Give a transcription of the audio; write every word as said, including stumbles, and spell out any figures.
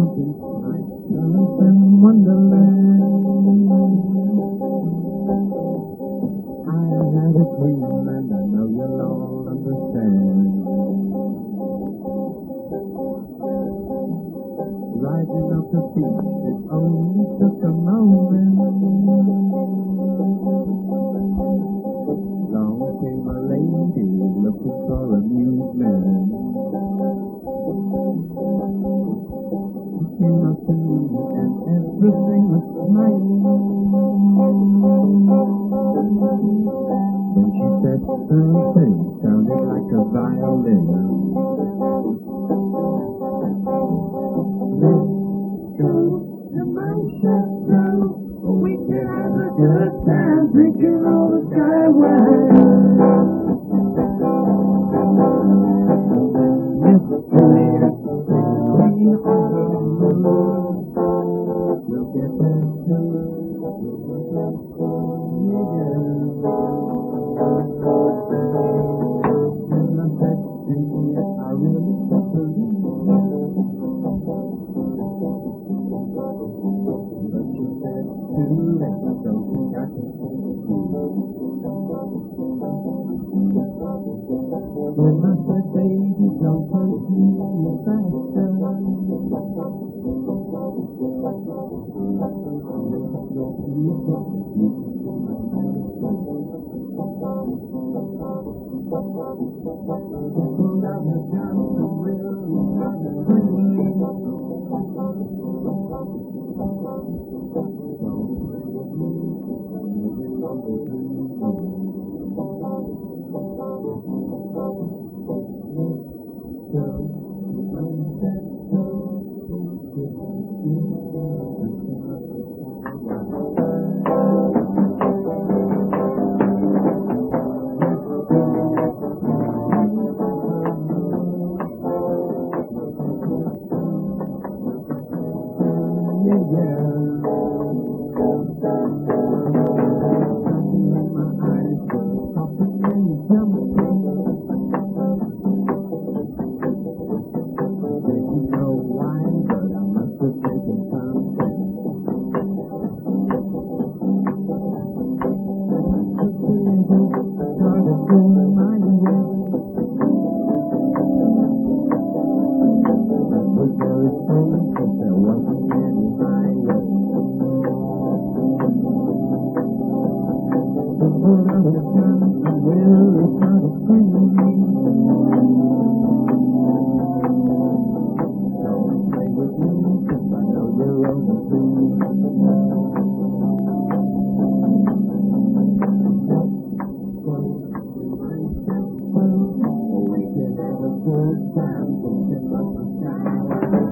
beach like Alice in Wonderland. I had a dream and I know you'll all understand. Rising up the beach, it only took a moment. Along came a lady looking for amusement. She came up to me and everything was smiling. Then she said something sounded like a violin. Let's go to Manchester. We can have a good time drinking all the sky wine. Yes, please, take the queen on the moon. We'll get there soon. We'll get there soon. Yeah. And I said, Cynthia, I really don't believe you. But she said, too late, I don't think I can take it through. When I said, baby, don't take me any faster. Your beautiful, beautiful, my she pulled out her gun and really started screaming. Don't play with me, you belong to me. We can have a good time thinking about the sky.